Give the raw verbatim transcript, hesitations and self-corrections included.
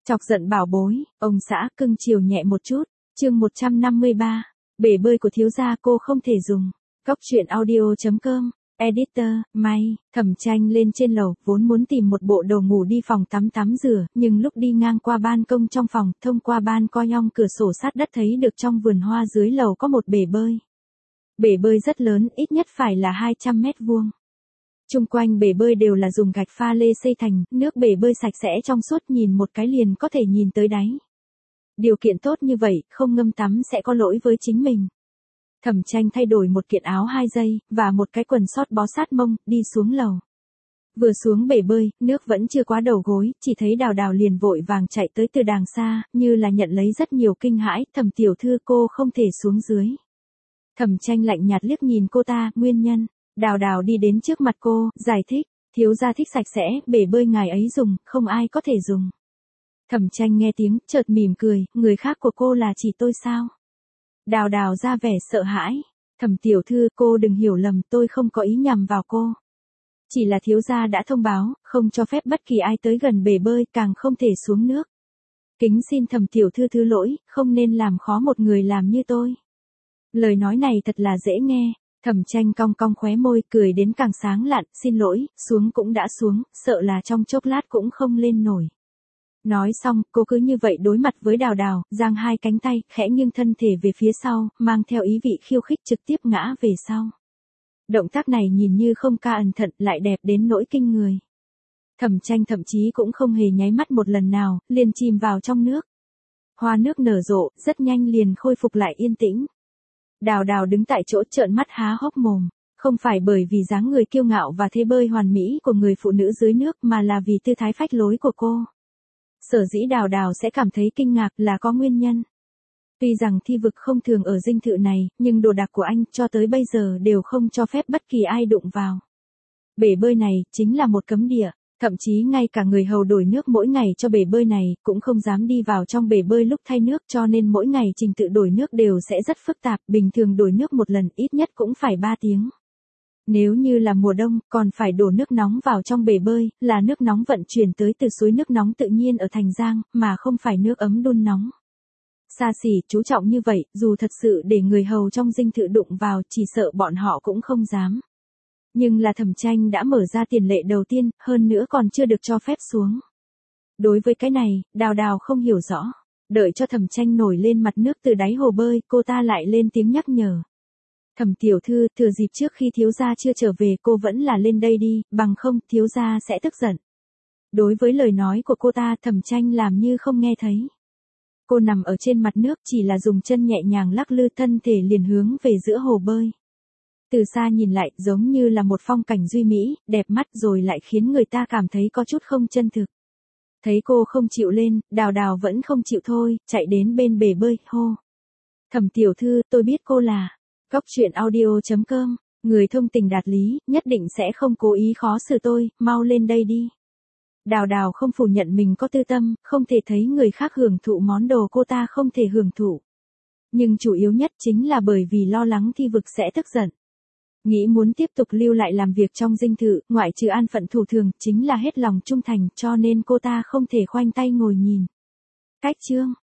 Chọc giận bảo bối, ông xã cưng chiều nhẹ một chút, chương một trăm năm mươi ba, bể bơi của thiếu gia cô không thể dùng. Góc truyện audio chấm com, editor, May, Thẩm Tranh lên trên lầu, vốn muốn tìm một bộ đồ ngủ đi phòng tắm tắm rửa, nhưng lúc đi ngang qua ban công trong phòng, thông qua ban coi nhong cửa sổ sát đất thấy được trong vườn hoa dưới lầu có một bể bơi. Bể bơi rất lớn, ít nhất phải là hai trăm mét vuông. Chung quanh bể bơi đều là dùng gạch pha lê xây thành, nước bể bơi sạch sẽ trong suốt, nhìn một cái liền có thể nhìn tới đáy. Điều kiện tốt như vậy, không ngâm tắm sẽ có lỗi với chính mình. Thẩm Tranh thay đổi một kiện áo hai giây, và một cái quần sót bó sát mông, đi xuống lầu. Vừa xuống bể bơi, nước vẫn chưa quá đầu gối, chỉ thấy Đào Đào liền vội vàng chạy tới từ đàng xa, như là nhận lấy rất nhiều kinh hãi. Thẩm tiểu thư, cô không thể xuống dưới. Thẩm Tranh lạnh nhạt liếc nhìn cô ta, nguyên nhân. Đào Đào đi đến trước mặt cô, giải thích, thiếu gia thích sạch sẽ, bể bơi ngài ấy dùng, không ai có thể dùng. Thẩm Tranh nghe tiếng, chợt mỉm cười, người khác của cô là chỉ tôi sao? Đào Đào ra vẻ sợ hãi, Thẩm tiểu thư, cô đừng hiểu lầm, tôi không có ý nhằm vào cô. Chỉ là thiếu gia đã thông báo, không cho phép bất kỳ ai tới gần bể bơi, càng không thể xuống nước. Kính xin Thẩm tiểu thư thứ lỗi, không nên làm khó một người làm như tôi. Lời nói này thật là dễ nghe. Thẩm Tranh cong cong khóe môi, cười đến càng sáng lạn, xin lỗi, xuống cũng đã xuống, sợ là trong chốc lát cũng không lên nổi. Nói xong, cô cứ như vậy đối mặt với Đào Đào, giang hai cánh tay, khẽ nghiêng thân thể về phía sau, mang theo ý vị khiêu khích, trực tiếp ngã về sau. Động tác này nhìn như không ca ẩn thận, lại đẹp đến nỗi kinh người. Thẩm Tranh thậm chí cũng không hề nháy mắt một lần nào, liền chìm vào trong nước. Hoa nước nở rộ, rất nhanh liền khôi phục lại yên tĩnh. Đào Đào đứng tại chỗ trợn mắt há hốc mồm, không phải bởi vì dáng người kiêu ngạo và thế bơi hoàn mỹ của người phụ nữ dưới nước, mà là vì tư thái phách lối của cô. Sở dĩ Đào Đào sẽ cảm thấy kinh ngạc là có nguyên nhân. Tuy rằng thi vực không thường ở dinh thự này, nhưng đồ đạc của anh cho tới bây giờ đều không cho phép bất kỳ ai đụng vào. Bể bơi này chính là một cấm địa. Thậm chí ngay cả người hầu đổi nước mỗi ngày cho bể bơi này, cũng không dám đi vào trong bể bơi lúc thay nước, cho nên mỗi ngày trình tự đổi nước đều sẽ rất phức tạp, bình thường đổi nước một lần ít nhất cũng phải ba tiếng. Nếu như là mùa đông, còn phải đổ nước nóng vào trong bể bơi, là nước nóng vận chuyển tới từ suối nước nóng tự nhiên ở thành giang, mà không phải nước ấm đun nóng. Xa xỉ, chú trọng như vậy, dù thật sự để người hầu trong dinh thự đụng vào, chỉ sợ bọn họ cũng không dám. Nhưng là Thẩm Tranh đã mở ra tiền lệ đầu tiên, hơn nữa còn chưa được cho phép xuống. Đối với cái này, Đào Đào không hiểu rõ. Đợi cho Thẩm Tranh nổi lên mặt nước từ đáy hồ bơi, cô ta lại lên tiếng nhắc nhở. Thẩm tiểu thư, thừa dịp trước khi thiếu gia chưa trở về, cô vẫn là lên đây đi, bằng không, thiếu gia sẽ tức giận. Đối với lời nói của cô ta, Thẩm Tranh làm như không nghe thấy. Cô nằm ở trên mặt nước, chỉ là dùng chân nhẹ nhàng lắc lư, thân thể liền hướng về giữa hồ bơi. Từ xa nhìn lại, giống như là một phong cảnh duy mỹ, đẹp mắt, rồi lại khiến người ta cảm thấy có chút không chân thực. Thấy cô không chịu lên, Đào Đào vẫn không chịu thôi, chạy đến bên bể bơi, hô. Thẩm tiểu thư, tôi biết cô là Góc truyện audio chấm com, người thông tình đạt lý, nhất định sẽ không cố ý khó xử tôi, mau lên đây đi. Đào Đào không phủ nhận mình có tư tâm, không thể thấy người khác hưởng thụ món đồ cô ta không thể hưởng thụ. Nhưng chủ yếu nhất chính là bởi vì lo lắng thi vực sẽ tức giận. Nghĩ muốn tiếp tục lưu lại làm việc trong dinh thự, ngoại trừ an phận thủ thường, chính là hết lòng trung thành, cho nên cô ta không thể khoanh tay ngồi nhìn. Cách chương